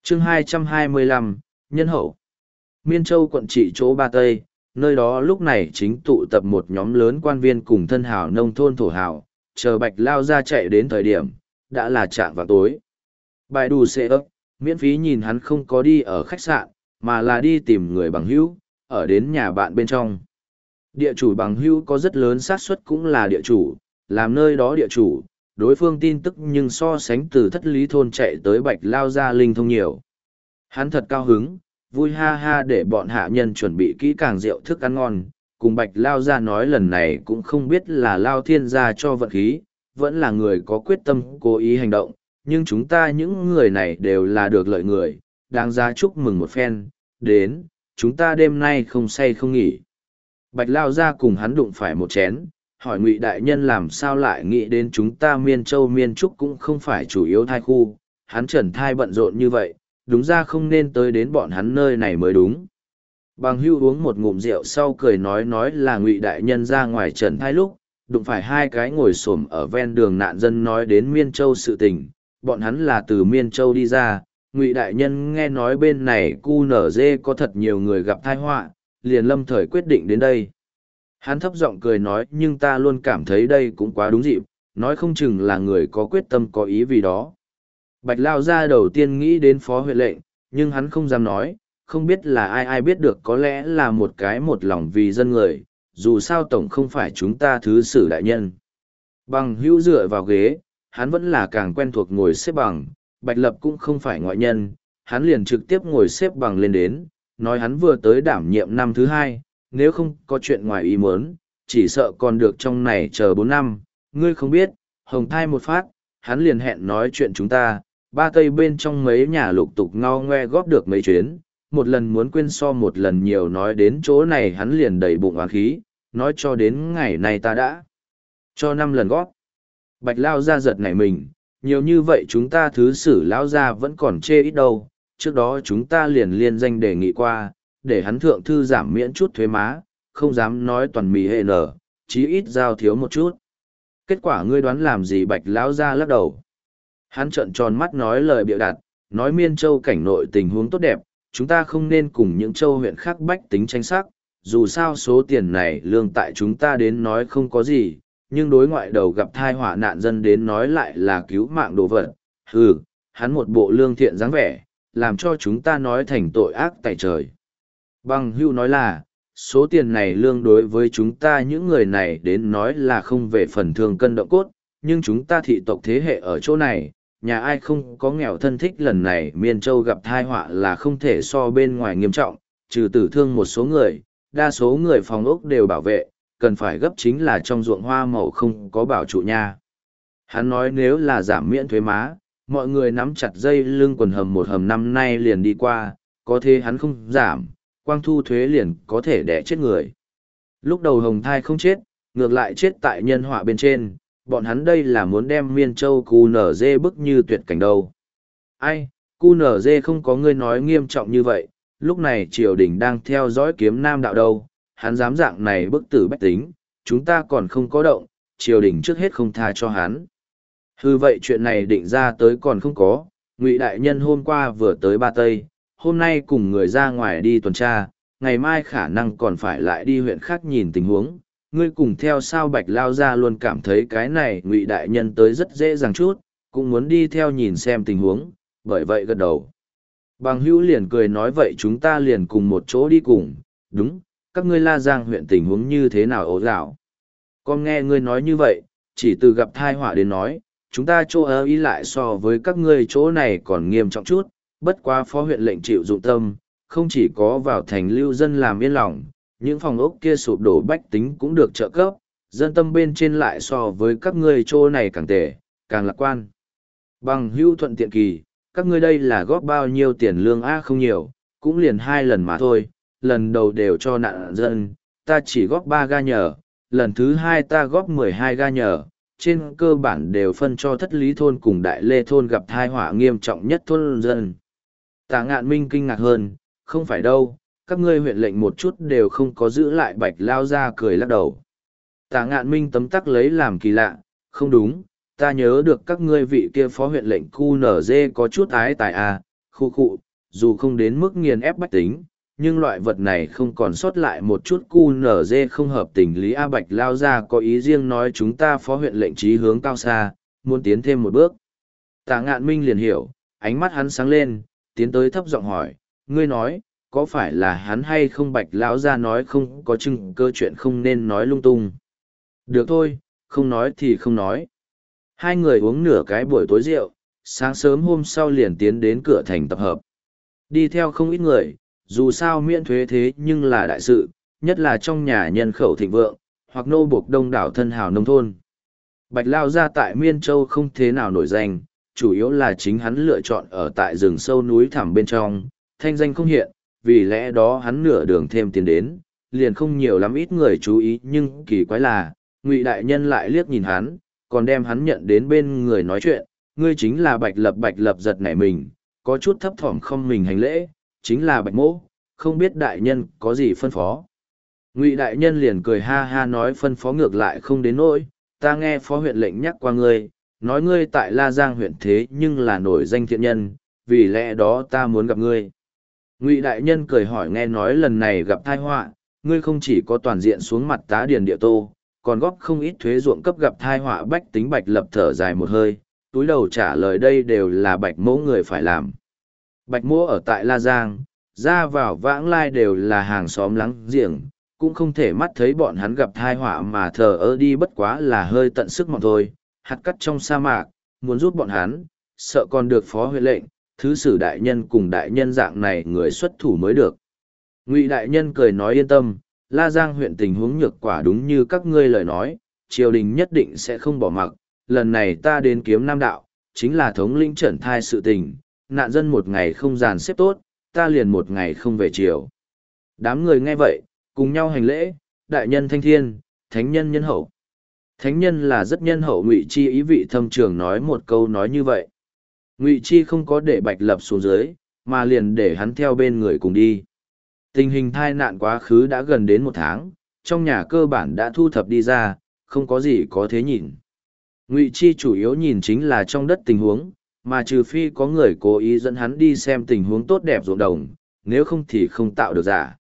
chương 225, Nhân hậu. Miên Châu quận trị chỗ Ba Tây, nơi đó lúc này chính tụ tập một nhóm lớn quan viên cùng thân hào nông thôn thổ hào, chờ Bạch Lao Gia chạy đến thời điểm, đã là chạng vào tối. Bài đù xệ ấp, miễn phí nhìn hắn không có đi ở khách sạn, mà là đi tìm người bằng hữu, ở đến nhà bạn bên trong. Địa chủ bằng hữu có rất lớn xác suất cũng là địa chủ, làm nơi đó địa chủ, đối phương tin tức nhưng so sánh từ Thất Lý thôn chạy tới Bạch Lao Gia linh thông nhiều. Hắn thật cao hứng, vui ha ha để bọn hạ nhân chuẩn bị kỹ càng rượu thức ăn ngon, cùng Bạch Lao Gia nói lần này cũng không biết là Lao Thiên gia cho vận khí, vẫn là người có quyết tâm cố ý hành động, nhưng chúng ta những người này đều là được lợi người, đáng giá chúc mừng một phen, đến, chúng ta đêm nay không say không nghỉ. Bạch Lao Gia cùng hắn đụng phải một chén, hỏi Ngụy đại nhân làm sao lại nghĩ đến chúng ta Miên Châu Miên Trúc cũng không phải chủ yếu thai khu, hắn trần thai bận rộn như vậy, đúng ra không nên tới đến bọn hắn nơi này mới đúng. Bằng hưu uống một ngụm rượu sau cười nói là Ngụy đại nhân ra ngoài trần thai lúc, đụng phải hai cái ngồi xổm ở ven đường nạn dân nói đến Miên Châu sự tình, bọn hắn là từ Miên Châu đi ra, Ngụy đại nhân nghe nói bên này cu nở dê có thật nhiều người gặp tai họa, liền lâm thời quyết định đến đây. Hắn thấp giọng cười nói nhưng ta luôn cảm thấy đây cũng quá đúng dịp, nói không chừng là người có quyết tâm có ý vì đó. Bạch Lao Gia đầu tiên nghĩ đến phó huyện lệnh, nhưng hắn không dám nói, không biết là ai biết được có lẽ là một cái một lòng vì dân người, dù sao tổng không phải chúng ta thứ sử đại nhân. Bằng hữu dựa vào ghế, hắn vẫn là càng quen thuộc ngồi xếp bằng, Bạch Lập cũng không phải ngoại nhân, hắn liền trực tiếp ngồi xếp bằng lên đến, nói hắn vừa tới đảm nhiệm năm thứ 2, nếu không có chuyện ngoài ý muốn, chỉ sợ còn được trong này chờ 4 năm, ngươi không biết, hồng thai một phát, hắn liền hẹn nói chuyện chúng ta, Ba Tây bên trong mấy nhà lục tục ngao ngoe góp được mấy chuyến, một lần muốn quên so một lần nhiều nói đến chỗ này hắn liền đầy bụng oán khí, nói cho đến ngày này ta đã cho 5 lần góp. Bạch Lao Gia giật nảy mình, nhiều như vậy chúng ta thứ sử Lao Gia vẫn còn chê ít đâu, trước đó chúng ta liền liên danh đề nghị qua, để hắn thượng thư giảm miễn chút thuế má, không dám nói toàn mì hệ nở, chí ít giao thiếu một chút. Kết quả ngươi đoán làm gì? Bạch Lão Gia lắc đầu. Hắn trợn tròn mắt nói lời bịa đặt, nói Miên Châu cảnh nội tình huống tốt đẹp, chúng ta không nên cùng những châu huyện khác bách tính tranh sắc, dù sao số tiền này lương tại chúng ta đến nói không có gì, nhưng đối ngoại đầu gặp thai họa nạn dân đến nói lại là cứu mạng đồ vật. Hắn một bộ lương thiện dáng vẻ, làm cho chúng ta nói thành tội ác tại trời. Bằng hưu nói là, số tiền này lương đối với chúng ta những người này đến nói là không về phần thương cân động cốt, nhưng chúng ta thị tộc thế hệ ở chỗ này, nhà ai không có nghèo thân thích lần này Miên Châu gặp tai họa là không thể so bên ngoài nghiêm trọng, trừ tử thương một số người, đa số người phòng ốc đều bảo vệ, cần phải gấp chính là trong ruộng hoa màu không có bảo trụ nha. Hắn nói nếu là giảm miễn thuế má, mọi người nắm chặt dây lưng quần hầm một hầm năm nay liền đi qua, có thế hắn không giảm, quang thu thuế liền có thể đẻ chết người. Lúc đầu hồng thai không chết, ngược lại chết tại nhân họa bên trên, bọn hắn đây là muốn đem Miên Châu QNZ bức như tuyệt cảnh đâu. Ai, QNZ không có ngươi nói nghiêm trọng như vậy, lúc này triều đình đang theo dõi kiếm nam đạo đâu, hắn dám dạng này bức tử bách tính, chúng ta còn không có động, triều đình trước hết không tha cho hắn. Vậy chuyện này định ra tới còn không có, Ngụy đại nhân hôm qua vừa tới Ba Tây, hôm nay cùng người ra ngoài đi tuần tra, ngày mai khả năng còn phải lại đi huyện khác nhìn tình huống. Ngươi cùng theo sao? Bạch Lao Gia luôn cảm thấy cái này Ngụy đại nhân tới rất dễ dàng chút, cũng muốn đi theo nhìn xem tình huống, bởi vậy gật đầu. Bằng hữu liền cười nói vậy chúng ta liền cùng một chỗ đi cùng, đúng, các ngươi La Giang huyện tình huống như thế nào ố dạo? Con nghe ngươi nói như vậy, chỉ từ gặp thai họa đến nói, chúng ta chỗ ở ý lại so với các ngươi chỗ này còn nghiêm trọng chút, bất quá phó huyện lệnh chịu dụng tâm, không chỉ có vào thành lưu dân làm yên lòng, những phòng ốc kia sụp đổ bách tính cũng được trợ cấp, dân tâm bên trên lại so với các ngươi chỗ này càng tệ, càng lạc quan. Bằng hữu thuận tiện kỳ, các ngươi đây là góp bao nhiêu tiền lương a? Không nhiều, cũng liền 2 lần mà thôi, lần đầu đều cho nạn dân, ta chỉ góp 3 ga nhờ, lần thứ 2 ta góp 12 ga nhờ, trên cơ bản đều phân cho Thất Lý thôn cùng Đại Lê thôn gặp tai họa nghiêm trọng nhất thôn dân. Tạ Ngạn Minh kinh ngạc hơn, không phải đâu, các ngươi huyện lệnh một chút đều không có giữ lại. Bạch Lao Gia cười lắc đầu. Tạ Ngạn Minh tấm tắc lấy làm kỳ lạ, không đúng, ta nhớ được các ngươi vị kia phó huyện lệnh QNZ có chút ái tài à, khu khụ, dù không đến mức nghiền ép bách tính, nhưng loại vật này không còn sót lại một chút cu nở dê không hợp tình lý. A Bạch lao ra có ý riêng nói chúng ta phó huyện lệnh trí hướng cao xa, muốn tiến thêm một bước. Tạ Ngạn Minh liền hiểu, ánh mắt hắn sáng lên, tiến tới thấp giọng hỏi, ngươi nói, có phải là hắn hay không? Bạch lão ra nói không có chứng cơ, chuyện không nên nói lung tung. Được thôi, không nói thì không nói. Hai người uống nửa cái buổi tối rượu, sáng sớm hôm sau liền tiến đến cửa thành tập hợp. Đi theo không ít người, dù sao miễn thuế thế nhưng là đại sự, nhất là trong nhà nhân khẩu thịnh vượng, hoặc nô buộc đông đảo thân hào nông thôn. Bạch Lao ra tại Miên Châu không thế nào nổi danh, chủ yếu là chính hắn lựa chọn ở tại rừng sâu núi thẳm bên trong, thanh danh không hiện, vì lẽ đó hắn nửa đường thêm tiền đến, liền không nhiều lắm ít người chú ý. Nhưng kỳ quái là, Ngụy đại nhân lại liếc nhìn hắn, còn đem hắn nhận đến bên người nói chuyện, ngươi chính là Bạch Lập. Bạch Lập giật nảy mình, có chút thấp thỏm không mình hành lễ, chính là Bạch Mỗ, không biết đại nhân có gì phân phó. Ngụy đại nhân liền cười ha ha nói, phân phó ngược lại không đến nỗi, ta nghe phó huyện lệnh nhắc qua ngươi, nói ngươi tại La Giang huyện thế nhưng là nổi danh thiện nhân, vì lẽ đó ta muốn gặp ngươi. Ngụy đại nhân cười hỏi, nghe nói lần này gặp tai họa, ngươi không chỉ có toàn diện xuống mặt tá điền địa tô, còn góp không ít thuế ruộng cấp, gặp tai họa bách tính. Bạch Lập thở dài một hơi, túi đầu trả lời, đây đều là Bạch Mỗ người phải làm. Bạch Mỗ ở tại La Giang, ra vào vãng lai đều là hàng xóm láng giềng, cũng không thể mắt thấy bọn hắn gặp tai họa mà thờ ơ đi, bất quá là hơi tận sức mọn thôi. Hạt cắt trong sa mạc, muốn giúp bọn hắn, sợ còn được phó huyện lệnh, thứ sử đại nhân cùng đại nhân dạng này người xuất thủ mới được. Ngụy đại nhân cười nói, yên tâm, La Giang huyện tình huống nhược quả đúng như các ngươi lời nói, triều đình nhất định sẽ không bỏ mặc. Lần này ta đến kiếm Nam đạo, chính là thống lĩnh trẩn thai sự tình, nạn dân một ngày không dàn xếp tốt, ta liền một ngày không về triều. Đám người nghe vậy, cùng nhau hành lễ, đại nhân thanh thiên, thánh nhân nhân hậu. Thánh nhân là rất nhân hậu. Ngụy Chi ý vị thâm trường nói một câu nói như vậy. Ngụy Chi không có để Bạch Lập xuống dưới, mà liền để hắn theo bên người cùng đi. Tình hình tai nạn quá khứ đã gần đến 1 tháng, trong nhà cơ bản đã thu thập đi ra, không có gì có thế nhìn. Ngụy Chi chủ yếu nhìn chính là trong đất tình huống, mà trừ phi có người cố ý dẫn hắn đi xem tình huống tốt đẹp ruộng đồng, nếu không thì không tạo được giả.